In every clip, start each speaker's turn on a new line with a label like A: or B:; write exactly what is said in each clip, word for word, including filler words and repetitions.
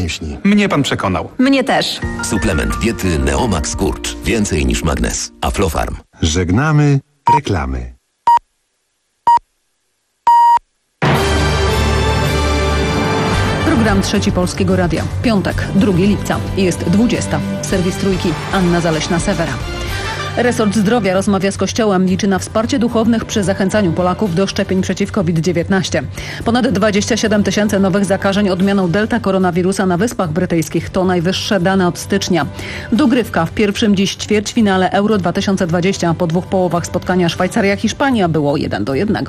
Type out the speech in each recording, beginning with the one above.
A: mięśni.
B: Mnie pan przekonał.
C: Mnie też.
D: Suplement diety Neomax Kurcz. Więcej niż magnes. Aflofarm.
A: Żegnamy reklamy.
E: Program Trzeci Polskiego Radia. Piątek, drugiego lipca. Jest dwudziesta. Serwis Trójki. Anna Zaleśna-Sewera. Resort Zdrowia rozmawia z Kościołem, liczy na wsparcie duchownych przy zachęcaniu Polaków do szczepień przeciw COVID dziewiętnaście. Ponad dwadzieścia siedem tysięcy nowych zakażeń odmianą delta koronawirusa na Wyspach Brytyjskich. To najwyższe dane od stycznia. Dogrywka w pierwszym dziś ćwierćfinale Euro dwa tysiące dwadzieścia. Po dwóch połowach spotkania Szwajcaria-Hiszpania było jeden do jednego.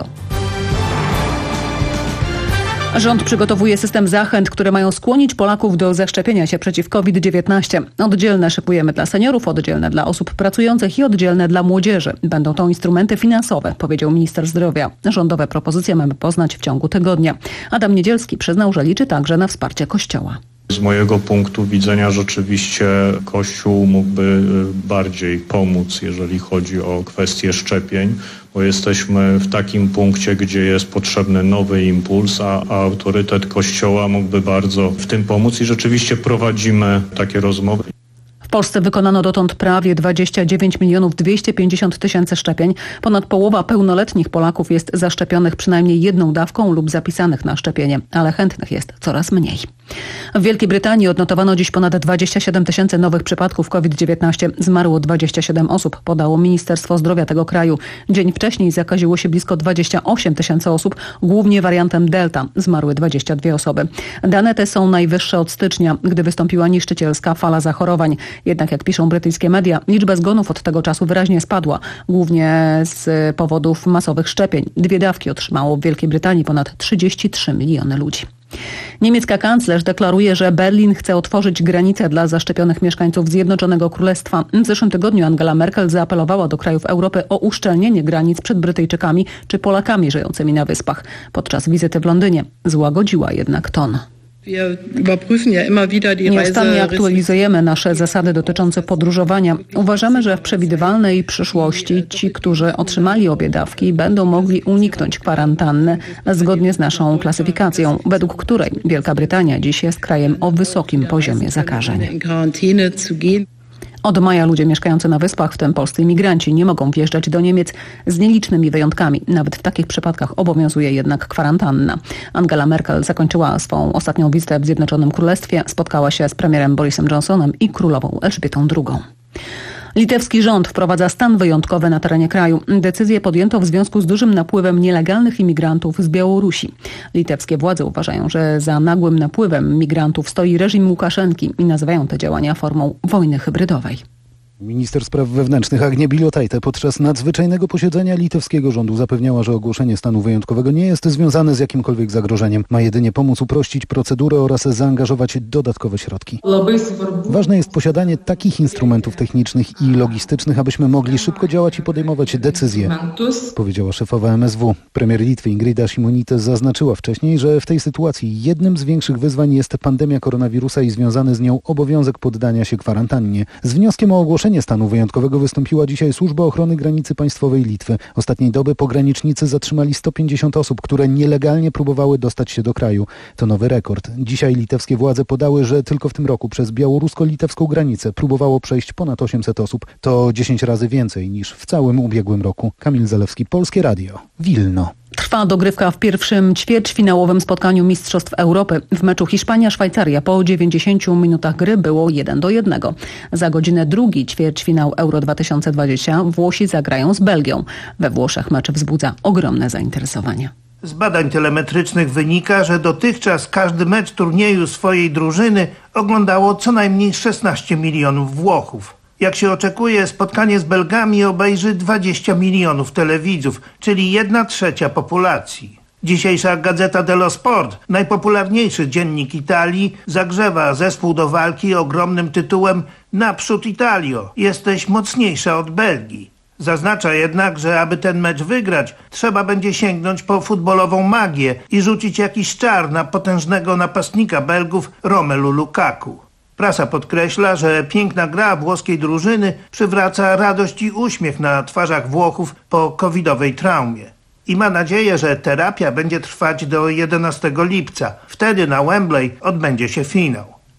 E: Rząd przygotowuje system zachęt, które mają skłonić Polaków do zaszczepienia się przeciw COVID dziewiętnaście. Oddzielne szykujemy dla seniorów, oddzielne dla osób pracujących i oddzielne dla młodzieży. Będą to instrumenty finansowe, powiedział minister zdrowia. Rządowe propozycje mamy poznać w ciągu tygodnia. Adam Niedzielski przyznał, że liczy także na wsparcie Kościoła.
F: Z mojego punktu widzenia rzeczywiście Kościół mógłby bardziej pomóc, jeżeli chodzi o kwestię szczepień, bo jesteśmy w takim punkcie, gdzie jest potrzebny nowy impuls, a, a autorytet Kościoła mógłby bardzo w tym pomóc i rzeczywiście prowadzimy takie rozmowy.
E: W Polsce wykonano dotąd prawie dwadzieścia dziewięć milionów dwieście pięćdziesiąt tysięcy szczepień. Ponad połowa pełnoletnich Polaków jest zaszczepionych przynajmniej jedną dawką lub zapisanych na szczepienie, ale chętnych jest coraz mniej. W Wielkiej Brytanii odnotowano dziś ponad dwadzieścia siedem tysięcy nowych przypadków COVID dziewiętnaście. Zmarło dwadzieścia siedem osób, podało Ministerstwo Zdrowia tego kraju. Dzień wcześniej zakaziło się blisko dwadzieścia osiem tysięcy osób, głównie wariantem Delta. Zmarły dwadzieścia dwie osoby. Dane te są najwyższe od stycznia, gdy wystąpiła niszczycielska fala zachorowań. Jednak jak piszą brytyjskie media, liczba zgonów od tego czasu wyraźnie spadła, głównie z powodów masowych szczepień. Dwie dawki otrzymało w Wielkiej Brytanii ponad trzydzieści trzy miliony ludzi. Niemiecka kanclerz deklaruje, że Berlin chce otworzyć granice dla zaszczepionych mieszkańców Zjednoczonego Królestwa. W zeszłym tygodniu Angela Merkel zaapelowała do krajów Europy o uszczelnienie granic przed Brytyjczykami czy Polakami żyjącymi na Wyspach. Podczas wizyty w Londynie złagodziła jednak ton. Nieustannie aktualizujemy nasze zasady dotyczące podróżowania. Uważamy, że w przewidywalnej przyszłości ci, którzy otrzymali obie dawki, będą mogli uniknąć kwarantanny zgodnie z naszą klasyfikacją, według której Wielka Brytania dziś jest krajem o wysokim poziomie zakażeń. Od maja ludzie mieszkający na Wyspach, w tym polscy imigranci, nie mogą wjeżdżać do Niemiec z nielicznymi wyjątkami. Nawet w takich przypadkach obowiązuje jednak kwarantanna. Angela Merkel zakończyła swą ostatnią wizytę w Zjednoczonym Królestwie. Spotkała się z premierem Borisem Johnsonem i królową Elżbietą drugą. Litewski rząd wprowadza stan wyjątkowy na terenie kraju. Decyzję podjęto w związku z dużym napływem nielegalnych imigrantów z Białorusi. Litewskie władze uważają, że za nagłym napływem migrantów stoi reżim Łukaszenki i nazywają te działania formą wojny hybrydowej.
G: Minister spraw wewnętrznych Agnė Bilotaitė podczas nadzwyczajnego posiedzenia litewskiego rządu zapewniała, że ogłoszenie stanu wyjątkowego nie jest związane z jakimkolwiek zagrożeniem. Ma jedynie pomóc uprościć procedurę oraz zaangażować dodatkowe środki. Ważne jest posiadanie takich instrumentów technicznych i logistycznych, abyśmy mogli szybko działać i podejmować decyzje, powiedziała szefowa M S W. Premier Litwy Ingrida Šimonytė zaznaczyła wcześniej, że w tej sytuacji jednym z większych wyzwań jest pandemia koronawirusa i związany z nią obowiązek poddania się kwarantannie. Z wnioskiem o ogłoszenie stanu wyjątkowego wystąpiła dzisiaj Służba Ochrony Granicy Państwowej Litwy. Ostatniej doby pogranicznicy zatrzymali sto pięćdziesiąt osób, które nielegalnie próbowały dostać się do kraju. To nowy rekord. Dzisiaj litewskie władze podały, że tylko w tym roku przez białorusko-litewską granicę próbowało przejść ponad osiemset osób. To dziesięć razy więcej niż w całym ubiegłym roku. Kamil Zalewski, Polskie Radio, Wilno.
E: Trwa dogrywka w pierwszym ćwierćfinałowym spotkaniu Mistrzostw Europy. W meczu Hiszpania-Szwajcaria po dziewięćdziesięciu minutach gry było jeden do jednego. Za godzinę drugi ćwierćfinał Euro dwa tysiące dwadzieścia Włosi zagrają z Belgią. We Włoszech mecz wzbudza ogromne zainteresowanie.
H: Z badań telemetrycznych wynika, że dotychczas każdy mecz turnieju swojej drużyny oglądało co najmniej szesnaście milionów Włochów. Jak się oczekuje, spotkanie z Belgami obejrzy dwadzieścia milionów telewidzów, czyli jedna trzecia populacji. Dzisiejsza Gazeta dello Sport, najpopularniejszy dziennik Italii, zagrzewa zespół do walki ogromnym tytułem „Naprzód Italio, jesteś mocniejsza od Belgii”. Zaznacza jednak, że aby ten mecz wygrać, trzeba będzie sięgnąć po futbolową magię i rzucić jakiś czar na potężnego napastnika Belgów Romelu Lukaku. Prasa podkreśla, że piękna gra włoskiej drużyny przywraca radość i uśmiech na twarzach Włochów po covidowej traumie. I ma nadzieję, że terapia będzie trwać do jedenastego lipca. Wtedy na Wembley odbędzie się finał.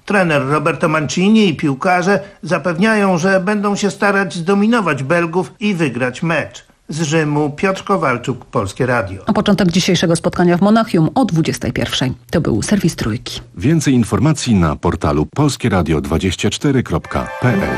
H: Trener Roberto Mancini i piłkarze zapewniają, że będą się starać zdominować Belgów i wygrać mecz. Z Rzymu Piotr Kowalczuk, Polskie Radio.
E: A początek dzisiejszego spotkania w Monachium o dwudziestej pierwszej. To był serwis Trójki.
A: Więcej informacji na portalu polskieradio dwadzieścia cztery kropka p l.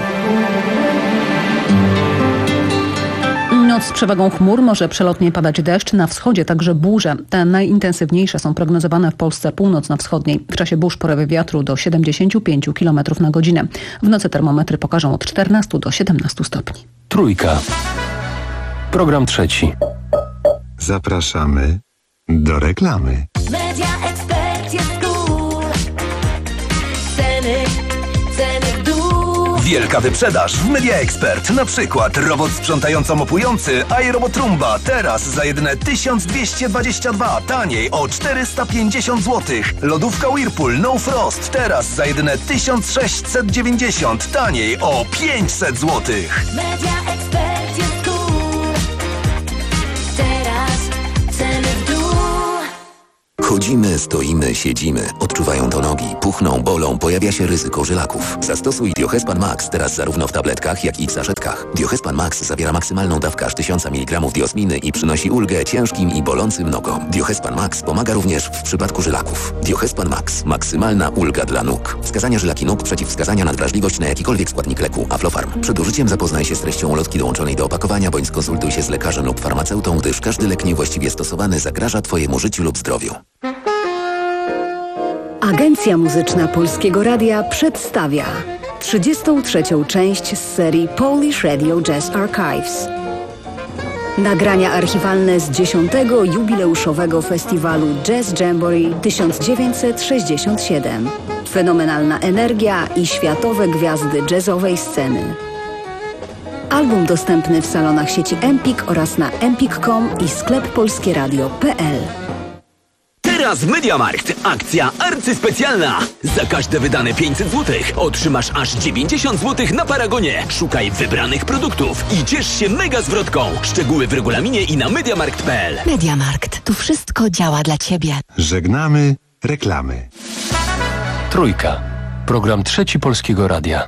E: Noc z przewagą chmur, może przelotnie padać deszcz, na wschodzie także burze. Te najintensywniejsze są prognozowane w Polsce północno-wschodniej. W czasie burz porywy wiatru do siedemdziesiąt pięć kilometrów na godzinę. W nocy termometry pokażą od czternastu do siedemnastu stopni.
B: Trójka. Program trzeci.
A: Zapraszamy do reklamy.
C: Media Expert jest cool. Ceny, ceny w dół.
I: Wielka wyprzedaż w Media Expert. Na przykład robot sprzątająco-mopujący iRobot Roomba teraz za jedyne tysiąc dwieście dwadzieścia dwa, taniej o czterysta pięćdziesiąt złotych. Lodówka Whirlpool No Frost teraz za jedyne tysiąc sześćset dziewięćdziesiąt, taniej o pięćset złotych.
C: Media Expert jest cool. Teraz ceny w dół.
D: Chodzimy, stoimy, siedzimy. Odczuwają to nogi, puchną, bolą, pojawia się ryzyko żylaków. Zastosuj Diohespan Max teraz zarówno w tabletkach, jak i w saszetkach. Diohespan Max zawiera maksymalną dawkę aż tysiąc miligramów diosminy i przynosi ulgę ciężkim i bolącym nogom. Diohespan Max pomaga również w przypadku żylaków. Diohespan Max. Maksymalna ulga dla nóg. Wskazania żylaki nóg, przeciwwskazania na wrażliwość na jakikolwiek składnik leku. Aflofarm. Przed użyciem zapoznaj się z treścią ulotki dołączonej do opakowania, bądź skonsultuj się z lekarzem lub farmaceutą, gdyż każdy lek niewłaściwie stosowany zagraża Twojemu życiu lub zdrowiu.
J: Agencja Muzyczna Polskiego Radia przedstawia trzydziestą trzecią część z serii Polish Radio Jazz Archives. Nagrania archiwalne z dziesiątego jubileuszowego festiwalu Jazz Jamboree tysiąc dziewięćset sześćdziesiąt siedem. Fenomenalna energia i światowe gwiazdy jazzowej sceny. Album dostępny w salonach sieci Empik oraz na empik kropka com i sklep polskieradio kropka p l.
K: Teraz w Mediamarkt akcja arcyspecjalna. Za każde wydane pięćset złotych otrzymasz aż dziewięćdziesiąt złotych na Paragonie. Szukaj wybranych produktów i ciesz się mega zwrotką. Szczegóły w regulaminie i na mediamarkt kropka p l.
L: Mediamarkt. Tu wszystko działa dla Ciebie.
A: Żegnamy reklamy.
B: Trójka. Program trzeci Polskiego Radia.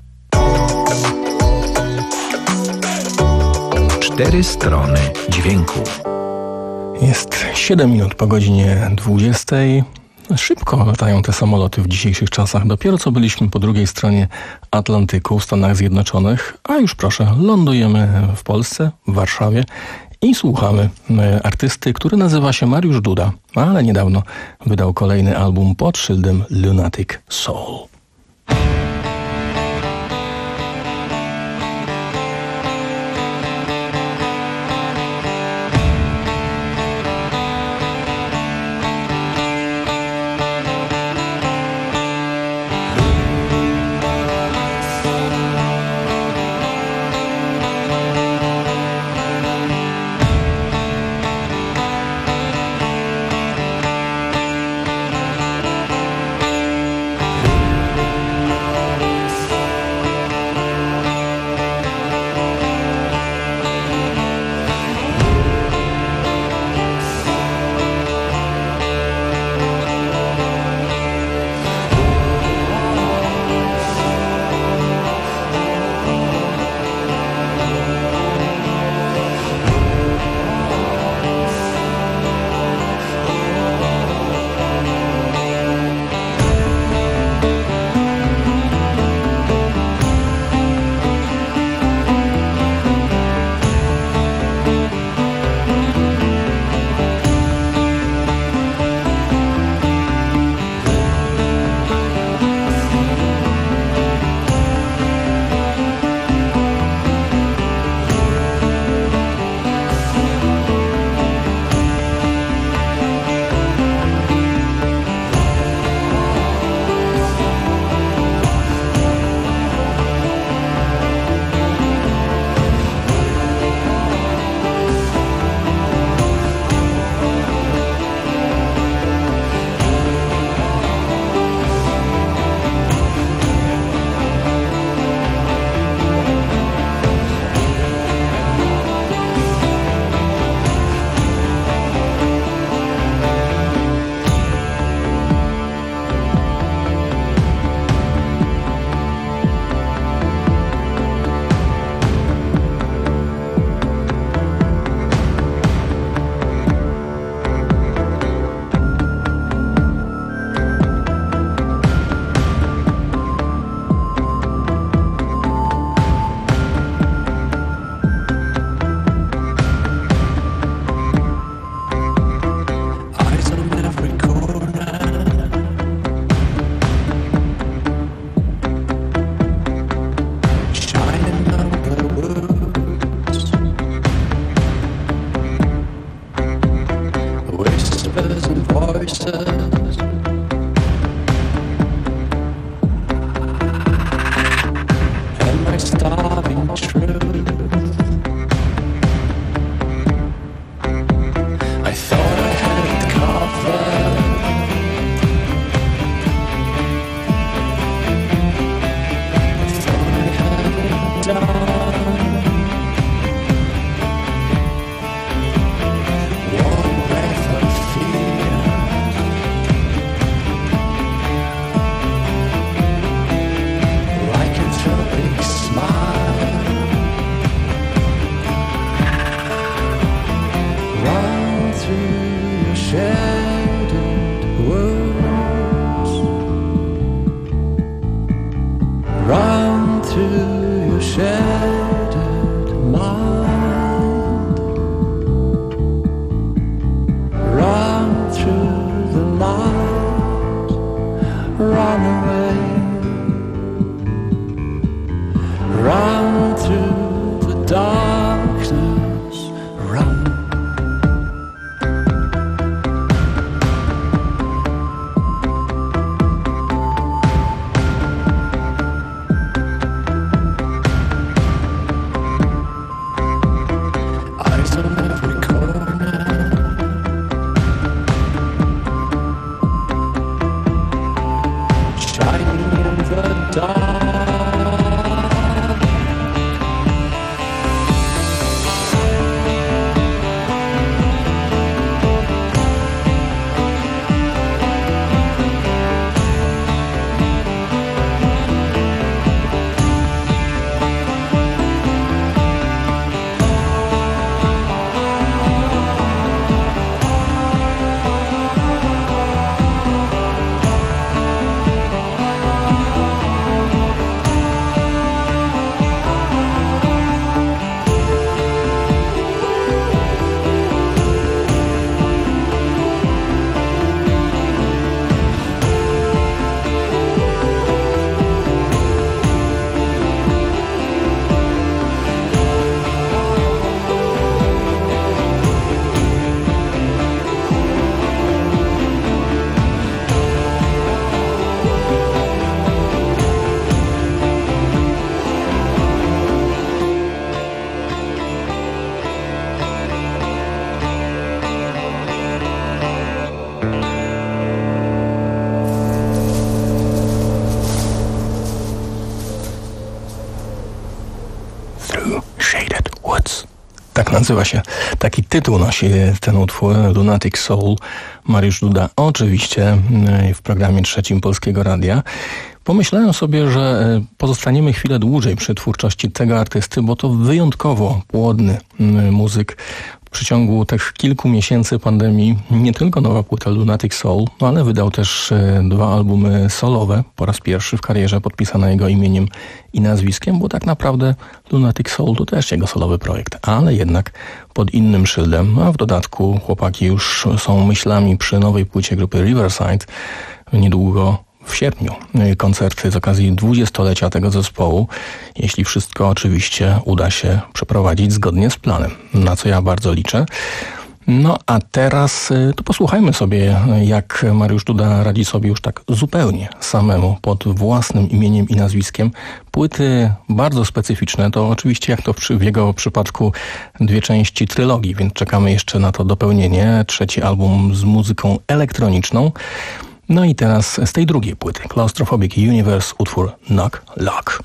M: Cztery strony dźwięku.
N: Jest siedem minut po godzinie dwudziestej. Szybko latają te samoloty w dzisiejszych czasach. Dopiero co byliśmy po drugiej stronie Atlantyku w Stanach Zjednoczonych, a już proszę, lądujemy w Polsce, w Warszawie i słuchamy artysty, który nazywa się Mariusz Duda, ale niedawno wydał kolejny album pod szyldem Lunatic Soul.
O: voices. And my starving truth. I thought I had it covered. I thought I had it done. Run through your shattered mind. Run through the night. Run away. Run through the darkness. Run.
N: Nazywa się, taki tytuł nosi ten utwór, Lunatic Soul, Mariusz Duda, oczywiście w programie trzecim Polskiego Radia. Pomyślałem sobie, że pozostaniemy chwilę dłużej przy twórczości tego artysty, bo to wyjątkowo płodny muzyk. W przeciągu tych kilku miesięcy pandemii nie tylko nowa płyta Lunatic Soul, no ale wydał też dwa albumy solowe, po raz pierwszy w karierze podpisane jego imieniem i nazwiskiem, bo tak naprawdę Lunatic Soul to też jego solowy projekt, ale jednak pod innym szyldem, a w dodatku chłopaki już są myślami przy nowej płycie grupy Riverside. Niedługo w sierpniu koncerty z okazji dwudziestolecia tego zespołu, jeśli wszystko oczywiście uda się przeprowadzić zgodnie z planem, na co ja bardzo liczę. No a teraz to posłuchajmy sobie, jak Mariusz Duda radzi sobie już tak zupełnie samemu, pod własnym imieniem i nazwiskiem. Płyty bardzo specyficzne, to oczywiście jak to w jego przypadku dwie części trylogii, więc czekamy jeszcze na to dopełnienie. Trzeci album z muzyką elektroniczną. No i teraz z tej drugiej płyty, Claustrophobic Universe, utwór Knock Lock.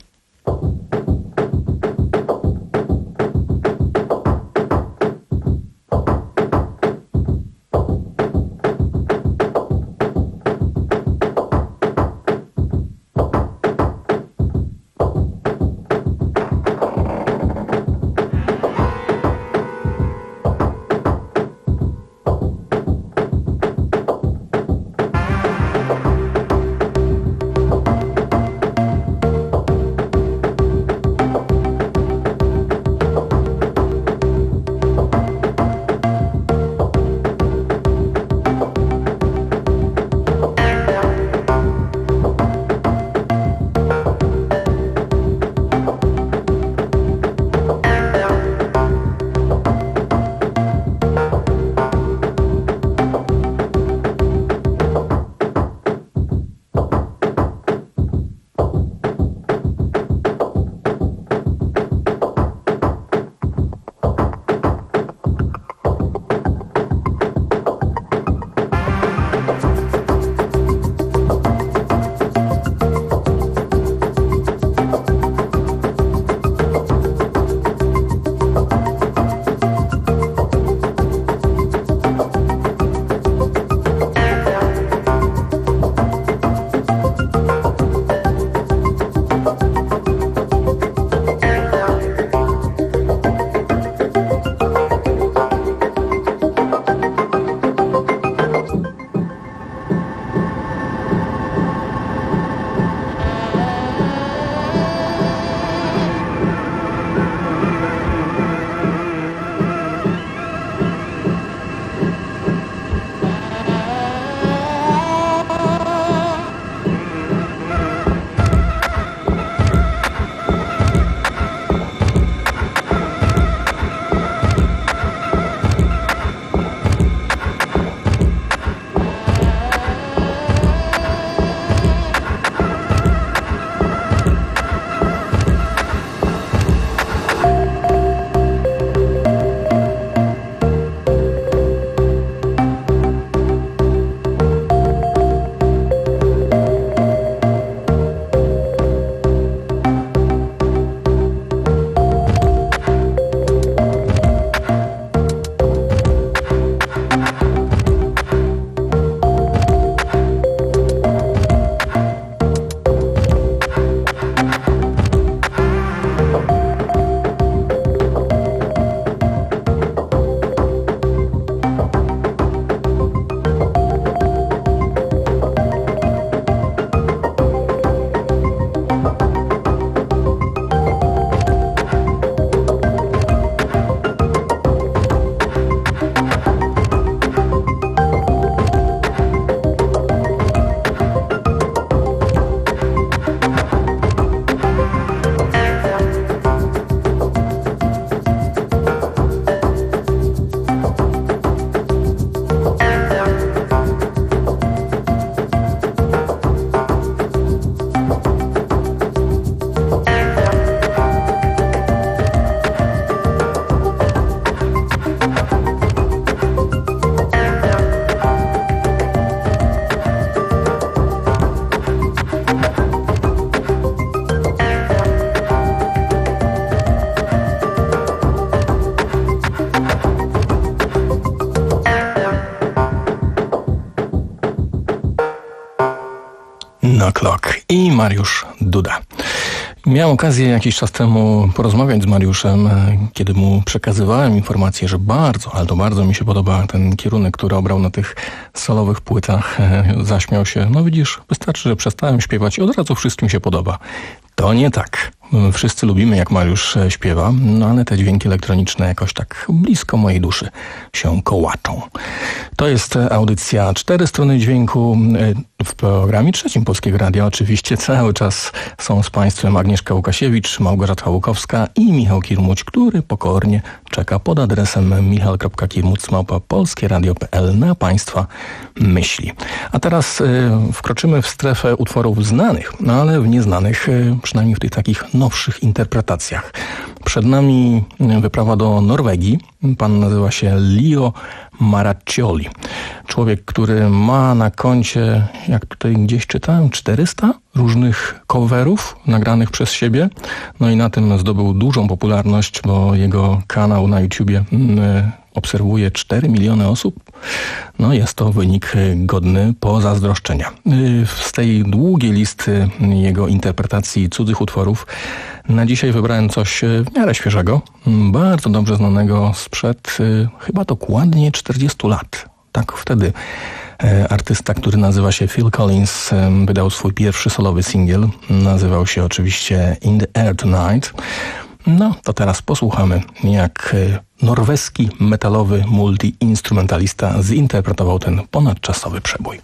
N: i Mariusz Duda. Miałem okazję jakiś czas temu porozmawiać z Mariuszem, kiedy mu przekazywałem informację, że bardzo, ale to bardzo mi się podoba ten kierunek, który obrał na tych solowych płytach. Zaśmiał się, no widzisz, wystarczy, że przestałem śpiewać i od razu wszystkim się podoba. To nie tak. Wszyscy lubimy, jak Mariusz śpiewa, no ale te dźwięki elektroniczne jakoś tak blisko mojej duszy się kołaczą. To jest audycja Cztery Strony Dźwięku w programie trzecim Polskiego Radia. Oczywiście cały czas są z Państwem Agnieszka Łukasiewicz, Małgorzata Łukowska i Michał Kirmuć, który pokornie czeka pod adresem michał kropka kirmuc małpa polskie radio kropka p l na Państwa myśli. A teraz y, wkroczymy w strefę utworów znanych, no ale w nieznanych, y, przynajmniej w tych takich nowszych interpretacjach. Przed nami wyprawa do Norwegii. Pan nazywa się Leo Maraccioli. Człowiek, który ma na koncie, jak tutaj gdzieś czytałem, czterysta różnych coverów nagranych przez siebie. No i na tym zdobył dużą popularność, bo jego kanał na YouTubie y, obserwuje cztery miliony osób. No jest to wynik godny pozazdroszczenia. Z tej długiej listy jego interpretacji cudzych utworów na dzisiaj wybrałem coś w miarę świeżego, bardzo dobrze znanego sprzed chyba dokładnie czterdziestu lat. Tak wtedy artysta, który nazywa się Phil Collins, wydał swój pierwszy solowy singiel. Nazywał się oczywiście In the Air Tonight. No, to teraz posłuchamy, jak norweski metalowy multi-instrumentalista zinterpretował ten ponadczasowy przebój.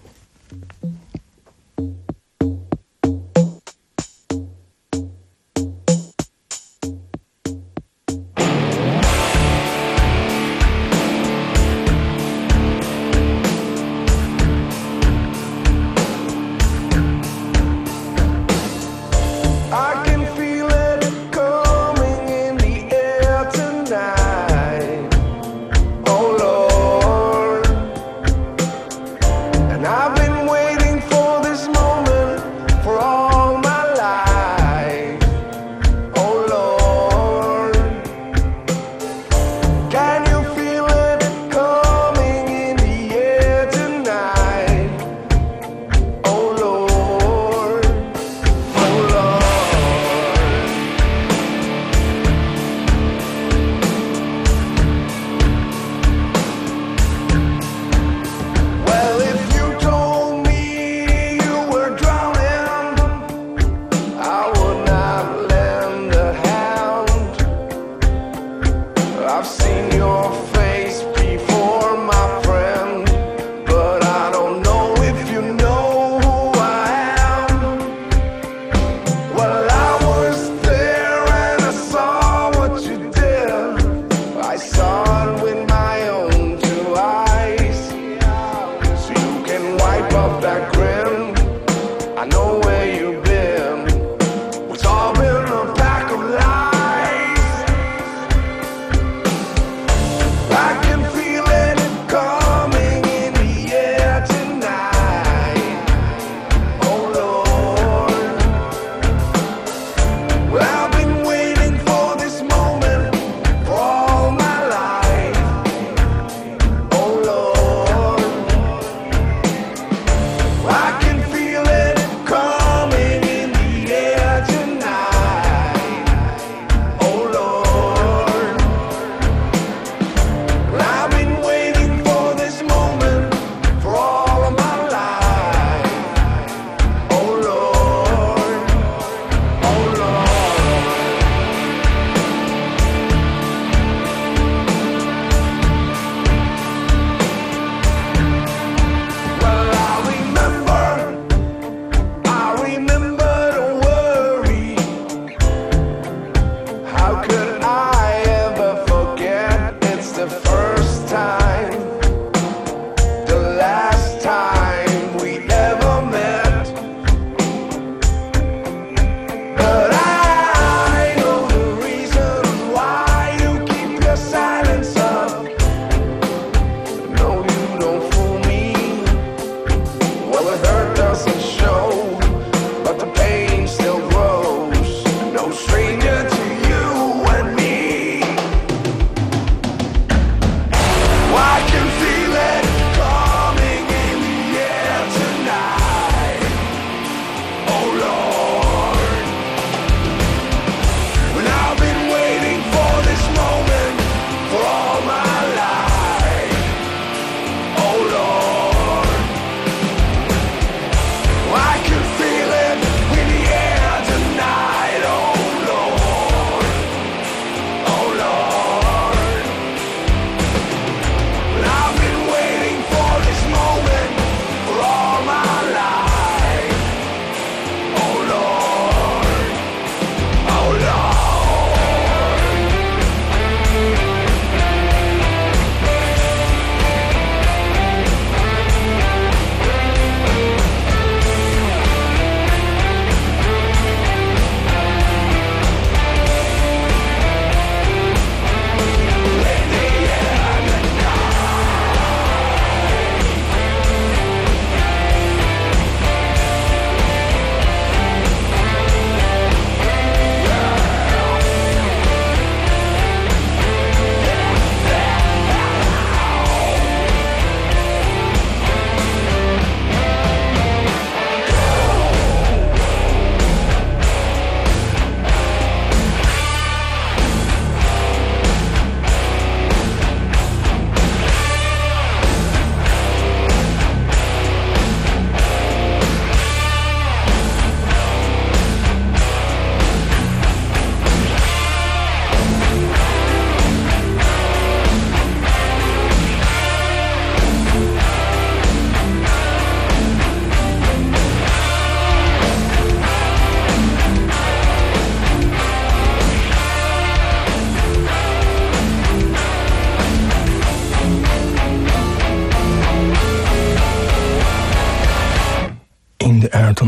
P: And I've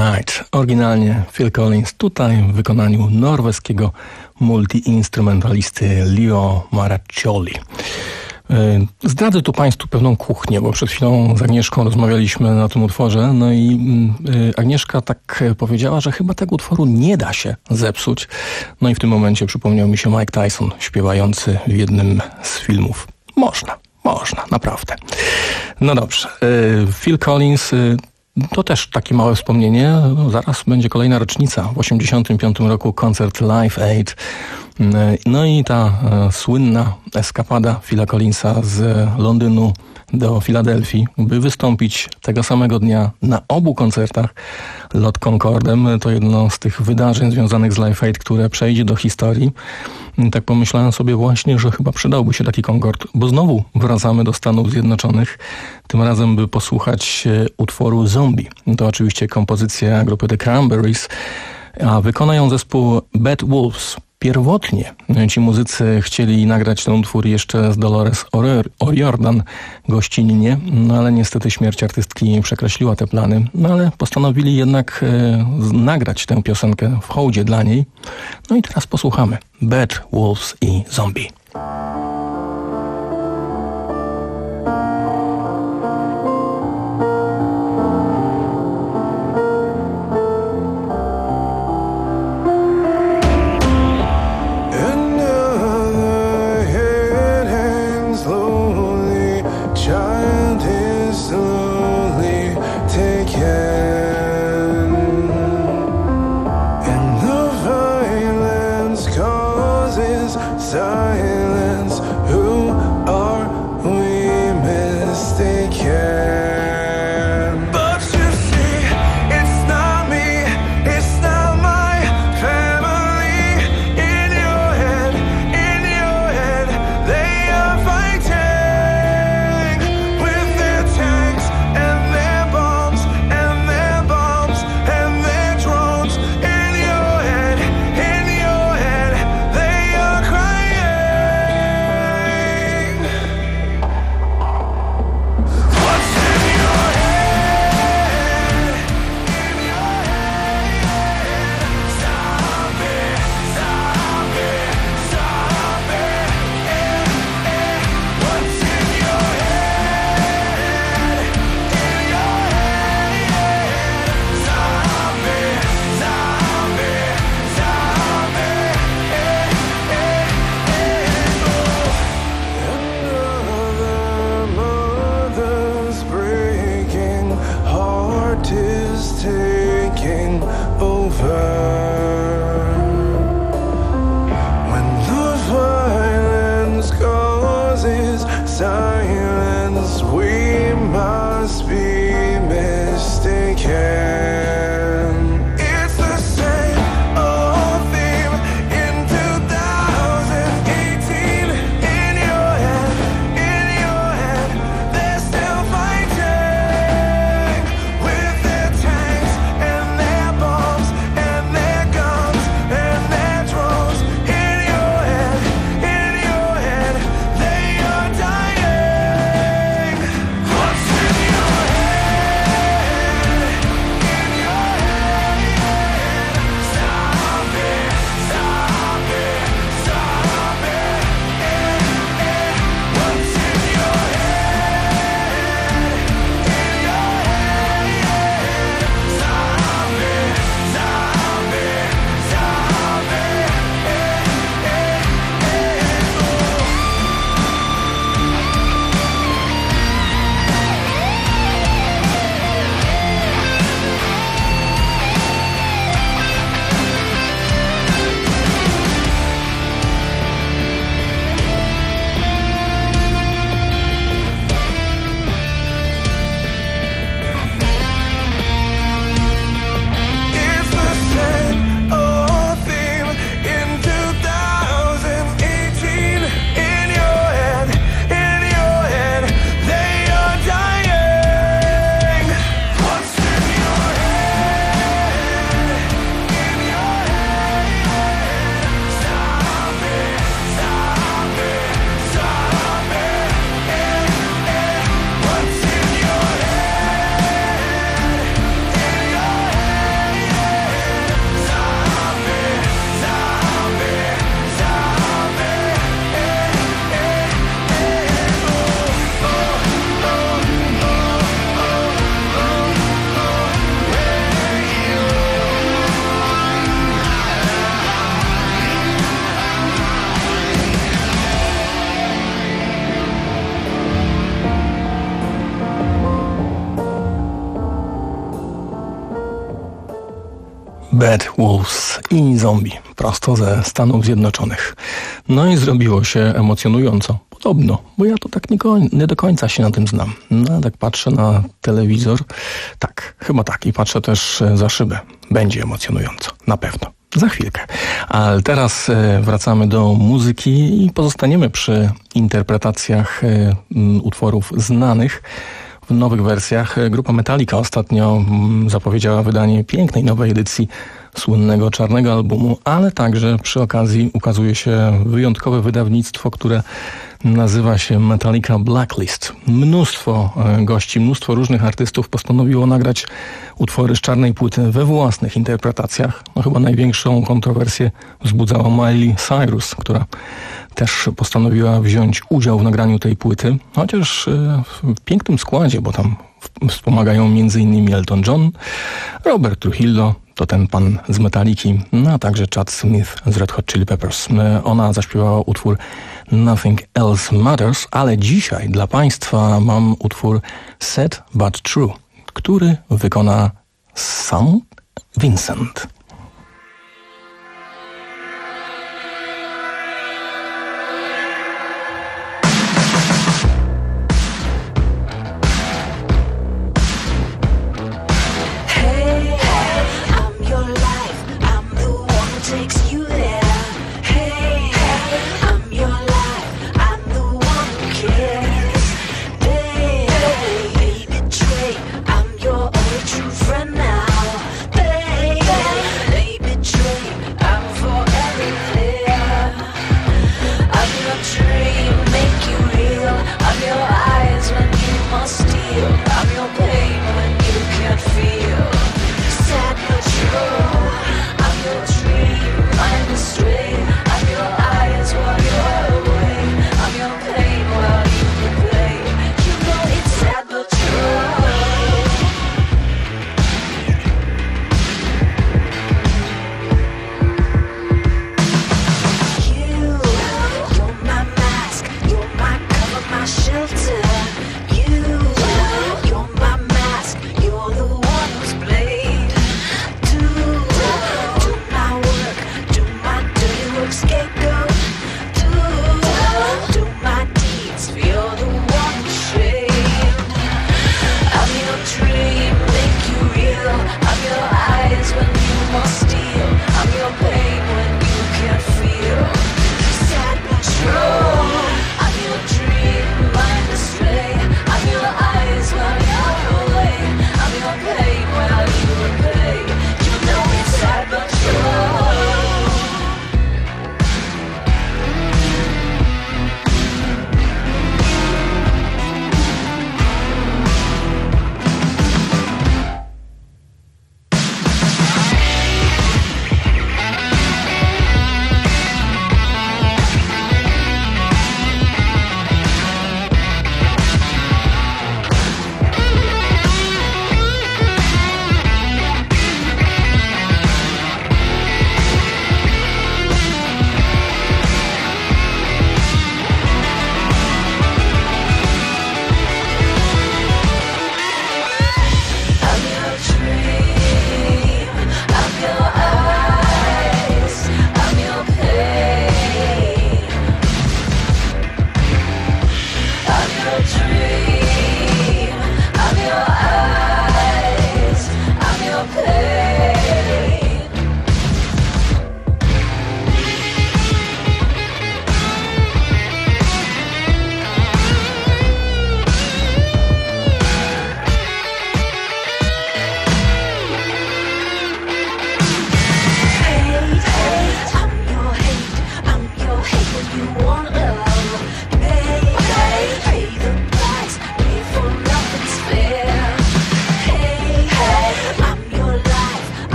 N: Night. Oryginalnie Phil Collins, tutaj w wykonaniu norweskiego multi-instrumentalisty Leo Maraccioli. Zdradzę tu Państwu pewną kuchnię, bo przed chwilą z Agnieszką rozmawialiśmy na tym utworze, no i Agnieszka tak powiedziała, że chyba tego utworu nie da się zepsuć. No i w tym momencie przypomniał mi się Mike Tyson śpiewający w jednym z filmów. Można, można, naprawdę. No dobrze, Phil Collins... To też takie małe wspomnienie. No, zaraz będzie kolejna rocznica. W osiemdziesiątym piątym roku koncert Live Aid. No i ta e, słynna eskapada Phila Collinsa z Londynu do Filadelfii, by wystąpić tego samego dnia na obu koncertach Lot Concordem. To jedno z tych wydarzeń związanych z Live Aid, które przejdzie do historii. Tak pomyślałem sobie właśnie, że chyba przydałby się taki Concorde, bo znowu wracamy do Stanów Zjednoczonych, tym razem by posłuchać utworu Zombie. To oczywiście kompozycja grupy The Cranberries, a wykona ją zespół Bad Wolves. Pierwotnie ci muzycy chcieli nagrać ten utwór jeszcze z Dolores O'Riordan gościnnie, no ale niestety śmierć artystki przekreśliła te plany, no ale postanowili jednak e, nagrać tę piosenkę w hołdzie dla niej. No i teraz posłuchamy Bad Wolves i Zombie.
P: Crying
N: Bad Wolves i Zombie, prosto ze Stanów Zjednoczonych. No i zrobiło się emocjonująco. Podobno, bo ja to tak nie, nie do końca się na tym znam. No, tak patrzę na telewizor. Tak, chyba tak. I patrzę też za szybę. Będzie emocjonująco. Na pewno. Za chwilkę. Ale teraz wracamy do muzyki i pozostaniemy przy interpretacjach utworów znanych w nowych wersjach. Grupa Metallica ostatnio zapowiedziała wydanie pięknej nowej edycji słynnego czarnego albumu, ale także przy okazji ukazuje się wyjątkowe wydawnictwo, które nazywa się Metallica Blacklist. Mnóstwo gości, mnóstwo różnych artystów postanowiło nagrać utwory z czarnej płyty we własnych interpretacjach. No chyba największą kontrowersję wzbudzała Miley Cyrus, która też postanowiła wziąć udział w nagraniu tej płyty, chociaż w pięknym składzie, bo tam wspomagają między innymi Elton John, Robert Trujillo, to ten pan z Metalliki, no a także Chad Smith z Red Hot Chili Peppers. Ona zaśpiewała utwór Nothing Else Matters, ale dzisiaj dla Państwa mam utwór Sad But True, który wykona Sam Vincent.
C: Sad but true, I'm your dream, I'm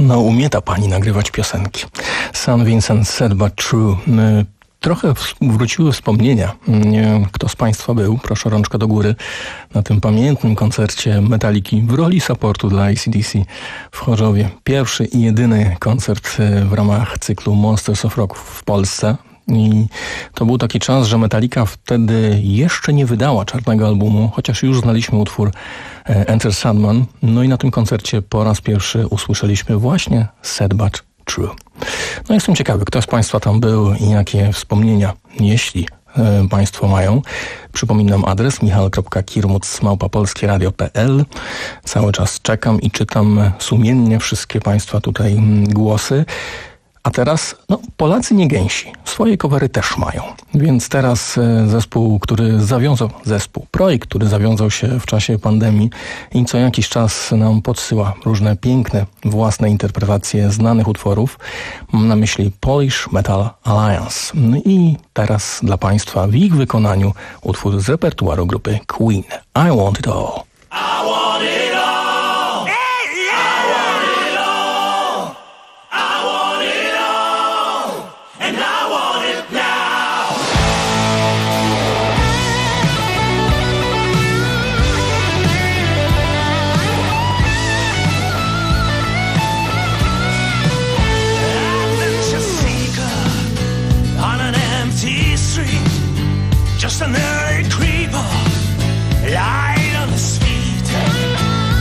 N: No, umie ta pani nagrywać piosenki. Saint Vincent Said But True. Trochę wróciły wspomnienia. Nie wiem, kto z Państwa był, proszę rączkę do góry, na tym pamiętnym koncercie Metaliki w roli supportu dla A C D C w Chorzowie. Pierwszy i jedyny koncert w ramach cyklu Monsters of Rock w Polsce. I to był taki czas, że Metallica wtedy jeszcze nie wydała czarnego albumu, chociaż już znaliśmy utwór Enter Sandman. No i na tym koncercie po raz pierwszy usłyszeliśmy właśnie Said But True. No jestem ciekawy, kto z Państwa tam był i jakie wspomnienia, jeśli e, Państwo mają. Przypominam adres michal kropka kirmuc małpa polskie radio kropka p l. Cały czas czekam i czytam sumiennie wszystkie Państwa tutaj głosy. A teraz, no, Polacy nie gęsi. Swoje covery też mają. Więc teraz e, zespół, który zawiązał, zespół, projekt, który zawiązał się w czasie pandemii i co jakiś czas nam podsyła różne piękne, własne interpretacje znanych utworów. Mam na myśli Polish Metal Alliance. No i teraz dla Państwa w ich wykonaniu utwór z repertuaru grupy Queen. I Want It All.
P: I want it all.
Q: Just an early creeper, light on the street.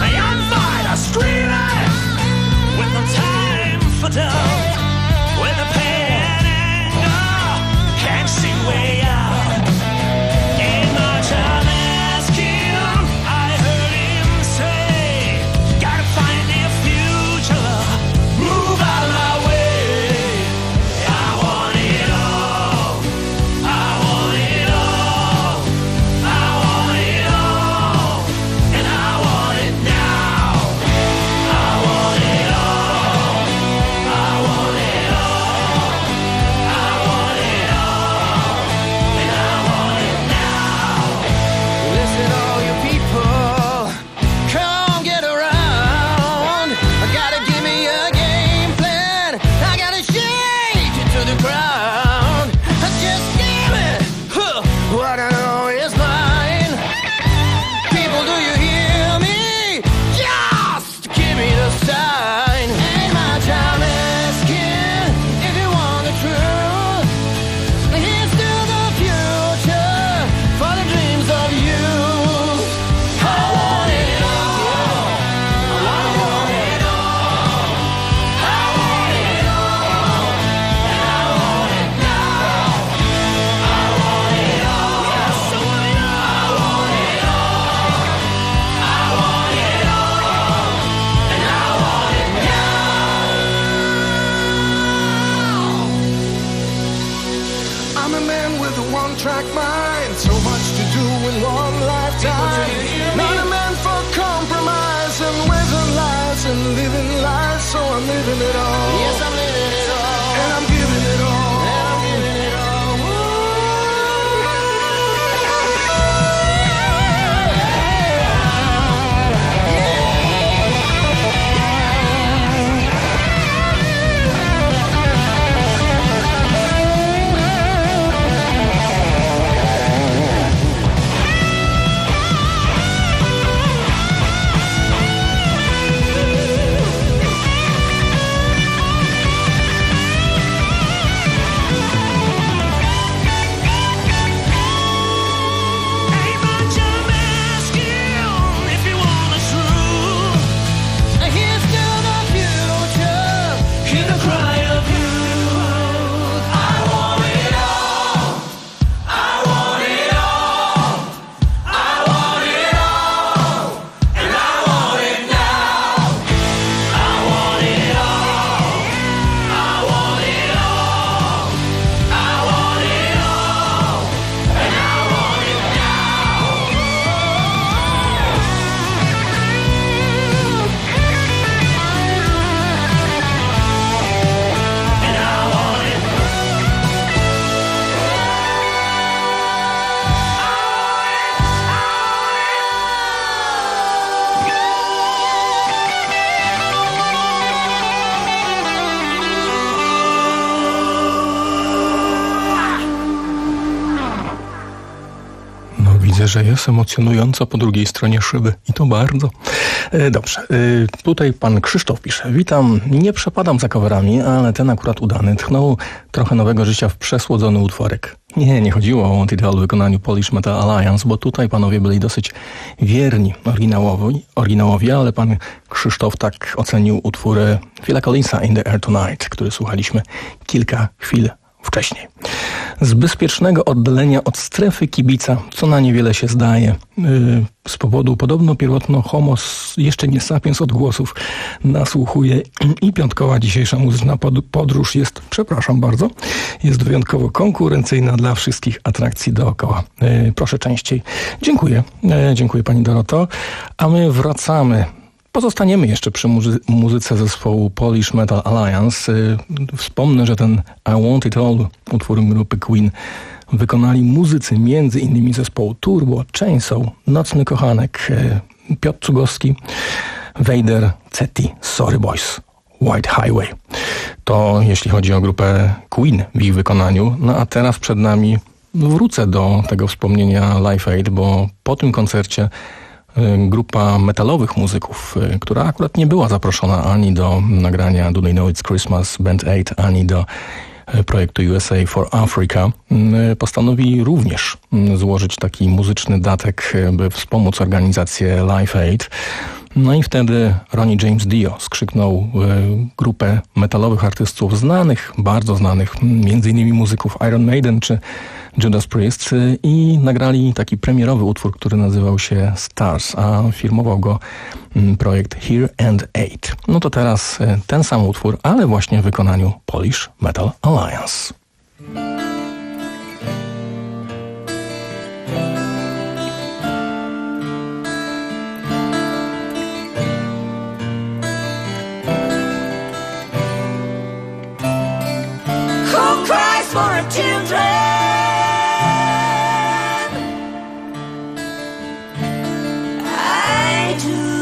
N: że jest emocjonująco po drugiej stronie szyby. I to bardzo. E, dobrze. E, tutaj pan Krzysztof pisze. Witam. Nie przepadam za coverami, ale ten akurat udany. Tchnął trochę nowego życia w przesłodzony utworek. Nie, nie chodziło o Want It All w wykonaniu Polish Metal Alliance, bo tutaj panowie byli dosyć wierni oryginałowi, oryginałowi, ale pan Krzysztof tak ocenił utwór Phila Collinsa In The Air Tonight, który słuchaliśmy kilka chwil wcześniej. Z bezpiecznego oddalenia od strefy kibica, co na niewiele się zdaje, yy, z powodu podobno pierwotno homo jeszcze nie sapiens odgłosów nasłuchuje i piątkowa dzisiejsza muzyczna pod, podróż jest, przepraszam bardzo, jest wyjątkowo konkurencyjna dla wszystkich atrakcji dookoła. Yy, proszę częściej. Dziękuję. Yy, dziękuję pani Doroto. A my wracamy. Pozostaniemy jeszcze przy muzy- muzyce zespołu Polish Metal Alliance. Wspomnę, że ten I Want It All, utwór grupy Queen, wykonali muzycy między innymi zespołu Turbo, Chainsaw, Nocny Kochanek, Piotr Cugowski, Vader, Ceti, Sorry Boys, White Highway. To jeśli chodzi o grupę Queen w ich wykonaniu. No a teraz przed nami wrócę do tego wspomnienia Live Aid, bo po tym koncercie grupa metalowych muzyków, która akurat nie była zaproszona ani do nagrania Do They Know It's Christmas Band Aid, ani do projektu U S A for Africa, postanowi również złożyć taki muzyczny datek, by wspomóc organizację Live Aid. No i wtedy Ronnie James Dio skrzyknął grupę metalowych artystów znanych, bardzo znanych, między innymi muzyków Iron Maiden czy Judas Priest, i nagrali taki premierowy utwór, który nazywał się Stars, a firmował go projekt Here and Eight. No to teraz ten sam utwór, ale właśnie w wykonaniu Polish Metal Alliance.
C: Who cries for our children? I do.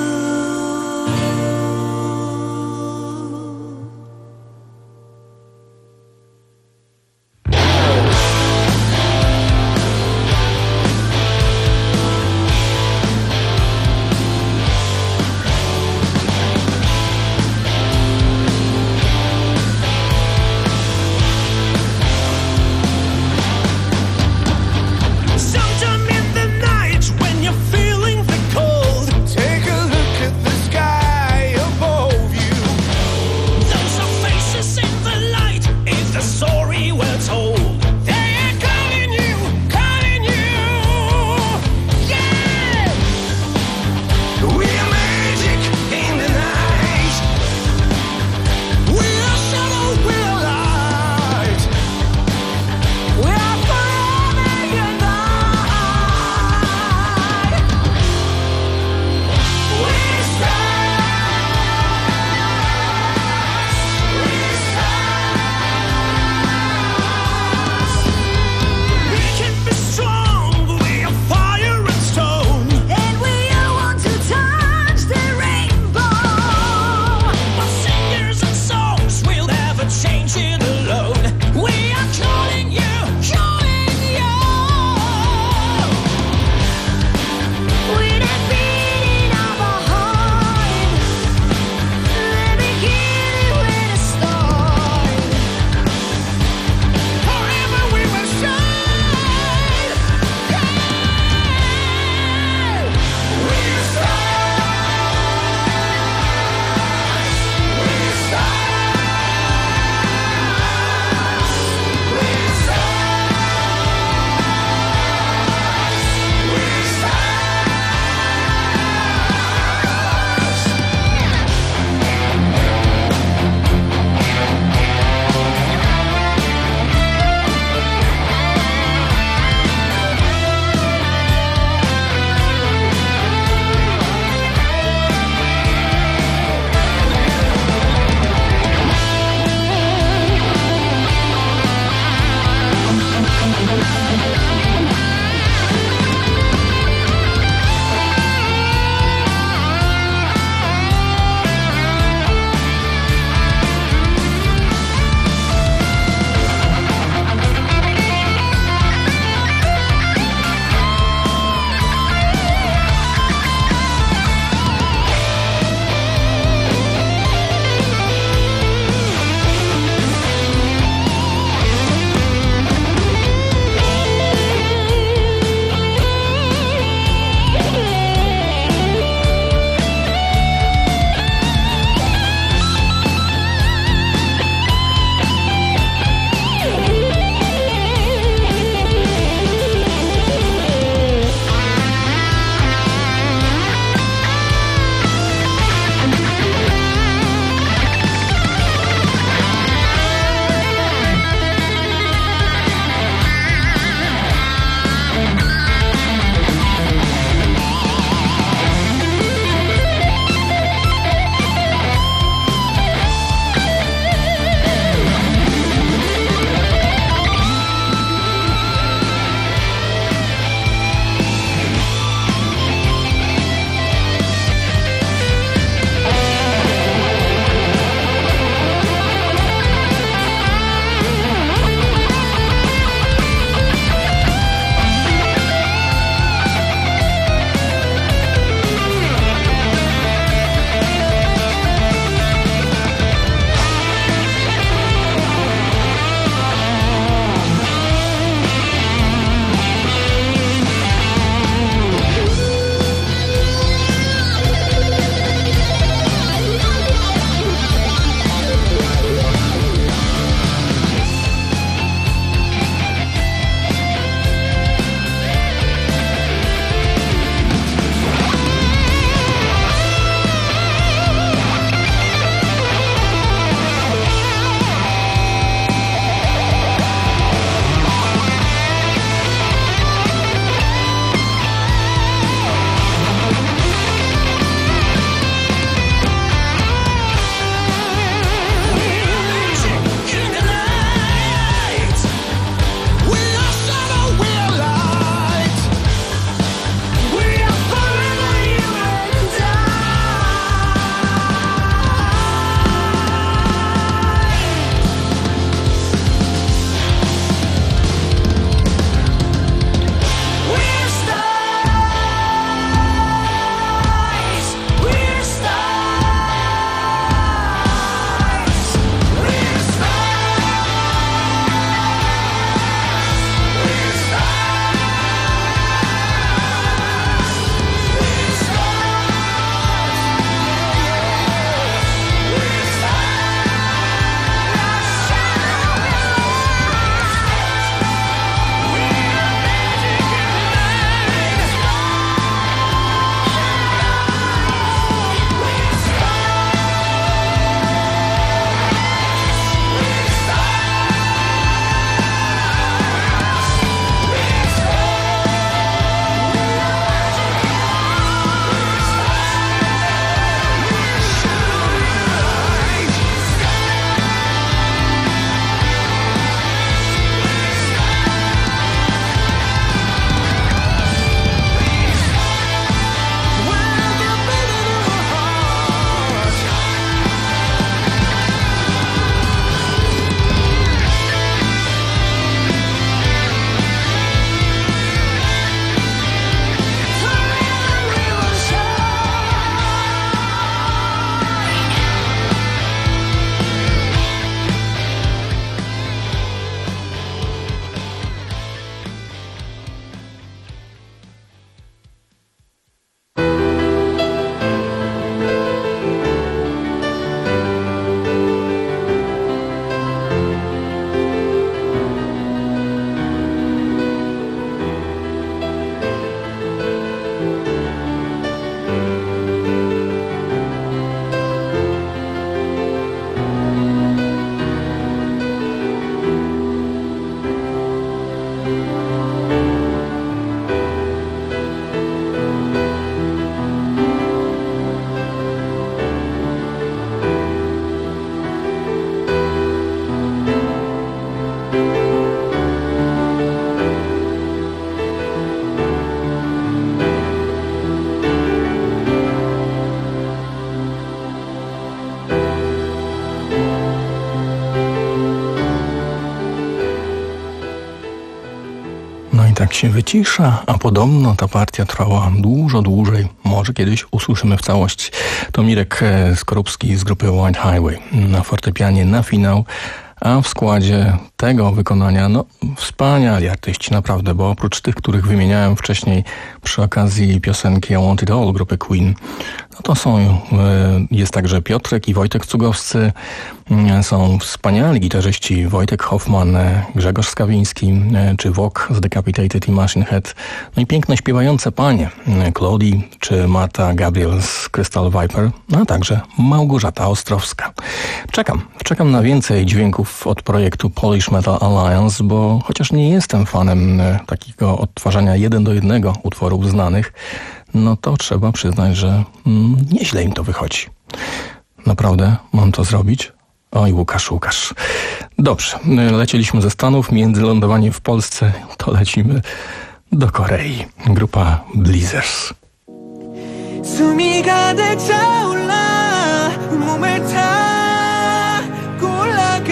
N: tak się wycisza, a podobno ta partia trwała dużo dłużej. Może kiedyś usłyszymy w całości. To Mirek Skorupski z grupy White Highway na fortepianie na finał, a w składzie tego wykonania, no wspaniali artyści naprawdę, bo oprócz tych, których wymieniałem wcześniej przy okazji piosenki I Want It All grupy Queen, no to są, jest także Piotrek i Wojtek Cugowscy, są wspaniali gitarzyści Wojtek Hoffman, Grzegorz Skawiński, czy Wok z Decapitated i Machine Head, no i piękne śpiewające panie, Claudie czy Marta Gabriel z Crystal Viper, no a także Małgorzata Ostrowska. Czekam, czekam na więcej dźwięków od projektu Polish Metal Alliance, bo chociaż nie jestem fanem takiego odtwarzania jeden do jednego utworów znanych, no to trzeba przyznać, że mm, nieźle im to wychodzi. Naprawdę mam to zrobić? Oj, Łukasz, Łukasz. Dobrze, lecieliśmy ze Stanów, międzylądowanie w Polsce, to lecimy do Korei. Grupa Blizzers.
C: 숨이 가득 차올라 몸을 타고 올라가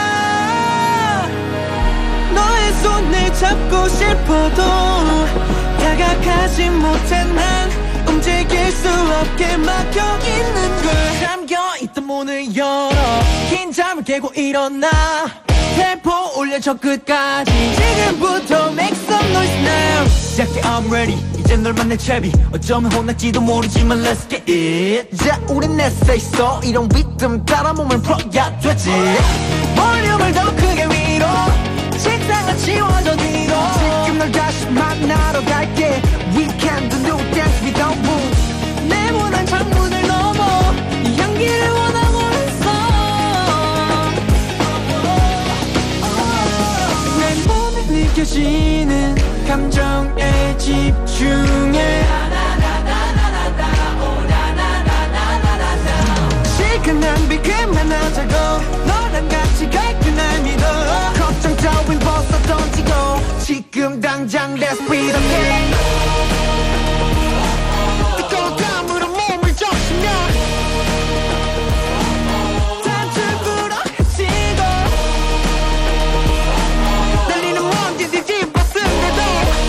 C: 너의 손을 잡고 싶어도 다가가지 못해 난 움직일 수 없게 막혀있는 걸 잠겨있던 문을 열어 긴장을 깨고 일어나 템포 올려 저 끝까지 지금부터 make some noise now 시작해 I'm ready 이제 널 만날 채비 어쩌면 혼날지도 모르지만 let's get it 자 우린 냈어 있어 이런 리듬 따라 몸을 풀어야 되지 볼륨을 더 크게 위로 책상을 치워줘 뒤로 지금 널 다시 만나러 갈게 We can do new dance we don't move 네모난 창문을 넘어 이 향기를 원하고 있어 내 몸에 느껴지는 감정에 집중해 시간 낭비 그만하자고 너랑 같이 갈 그날 믿어 걱정 따윈 벗어 던지고 지금 당장 let's beat the game 뜨거운 땀으로 몸을 적시며 단추 부러지고 날리는 먼지 뒤집어쓴데도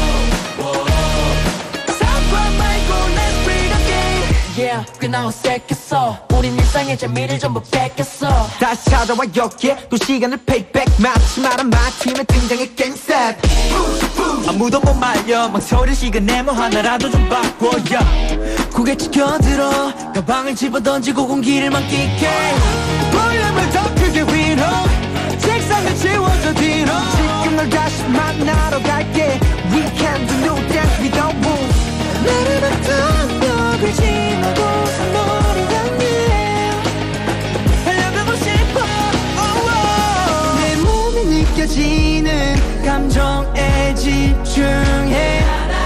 C: 상관 말고 let's beat the game Yeah 꽤나 어색했어 우린 일상의 재미를 전부 뺏겼어 다시 찾아와 여기에 또 시간을 pay back 마치 말한 마침에 등장해 게임 set 아무도 못 말려 망설일 시간 내모 하나라도 좀 바꿔 yeah. 고개 치켜들어 가방을 집어던지고 공기를 만끽해 볼륨을 더 크게 위로 책상을 치워줘 뒤로 지금 널 다시 만나러 갈게 We can do new dance we don't move 내려놨던 벽을 지나고서 너를 향해 달려가고 싶어 oh, oh. 내 몸에 느껴지는 감정에 집중해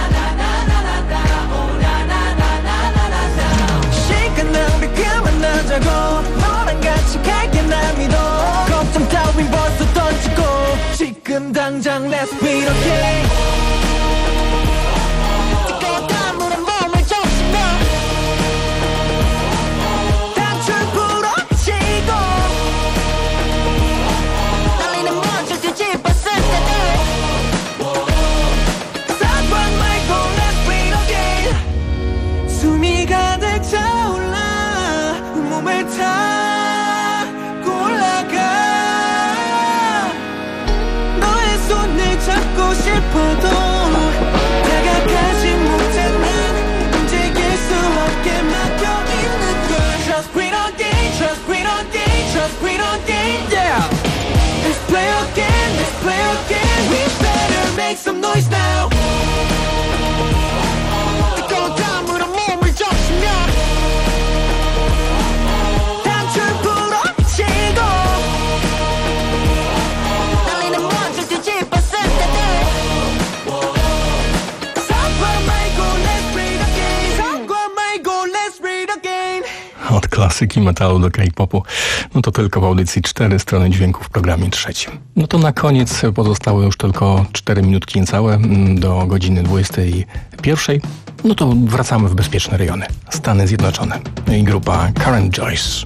C: 시간 낭비 그만하자고 너랑 같이 갈게 날 믿어 걱정 따윈 벌써 던지고 지금 당장 let's beat the game 뜨거운 땀으로 몸을 적시며 단추 부러지고 날리는 먼지 뒤집어쓴 때도 상관 말고 let's beat the game 숨이 가득 차올라 몸을 타고 올라가 너의 손을 잡고 싶어도 다가가지 못해 난 움직일 수 없게 막혀있는 걸 Just quit on game, just quit on game, just quit on game, yeah Let's play again, let's play again We better make some noise now 뜨거운 땀으로 몸을 적시며 단추 부러지고 날리는 먼지 뒤집어쓴 때도 상관 말고 let's play the game 상관 말고 let's play the game
N: Od klasyki metalu do K-popu, no to tylko w audycji cztery strony dźwięku w programie trzecim. No to na koniec pozostały już tylko cztery minutki niecałe do godziny dwudziestej pierwszej. No to wracamy w bezpieczne rejony. Stany Zjednoczone i grupa Karen Joyce.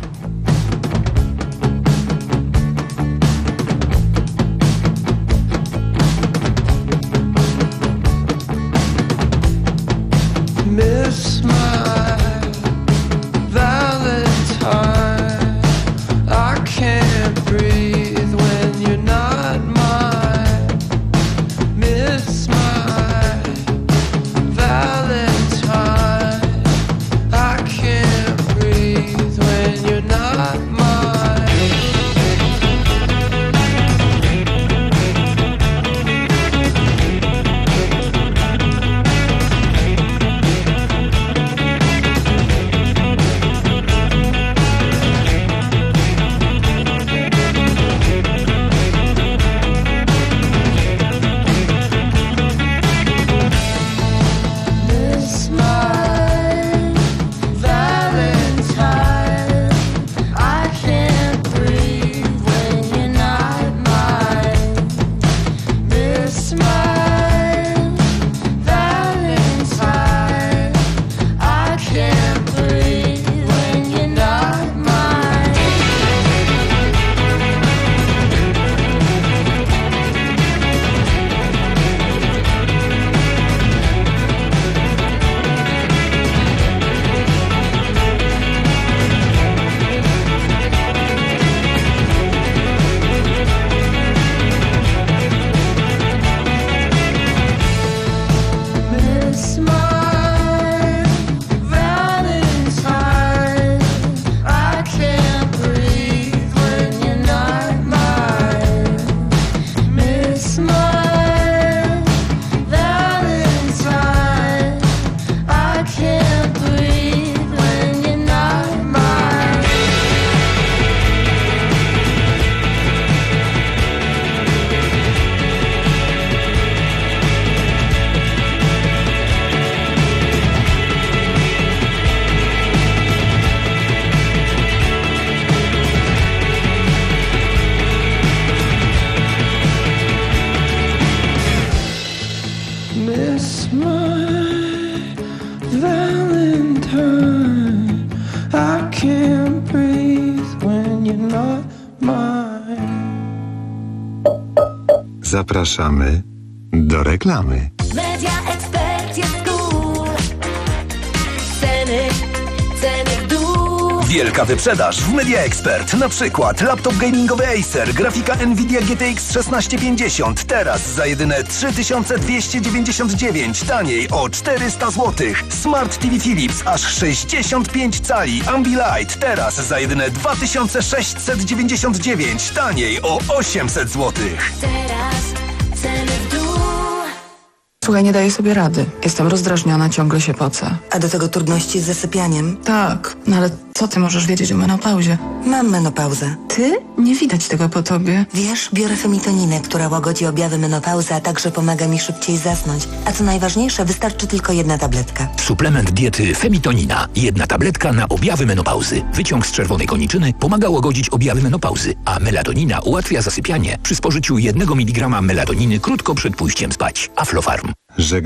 A: Zapraszamy do reklamy.
C: Media Expert jest cool. Ceny, ceny w dół.
I: Wielka wyprzedaż w Media Expert. Na przykład laptop gamingowy Acer, grafika Nvidia G T X szesnaście pięćdziesiąt. Teraz za jedyne trzy tysiące dwieście dziewięćdziesiąt dziewięć. Taniej o czterysta złotych. Smart T V Philips aż sześćdziesiąt pięć cali. Ambilight teraz za jedyne dwa tysiące sześćset dziewięćdziesiąt dziewięć. Taniej o osiemset złotych.
C: Teraz ceny w dół.
Q: Słuchaj, nie daję sobie rady. Jestem rozdrażniona, ciągle się pocę.
R: A do tego trudności z zasypianiem?
Q: Tak, no ale co ty możesz wiedzieć o menopauzie?
R: Mam menopauzę.
Q: Ty? Nie widać tego po tobie.
R: Wiesz, biorę femitoninę, która łagodzi objawy menopauzy, a także pomaga mi szybciej zasnąć. A co najważniejsze, wystarczy tylko jedna tabletka.
K: Suplement diety Femitonina. Jedna tabletka na objawy menopauzy. Wyciąg z czerwonej koniczyny pomaga łagodzić objawy menopauzy, a melatonina ułatwia zasypianie przy spożyciu jednego miligrama melatoniny krótko przed pójściem spać. Aflofarm.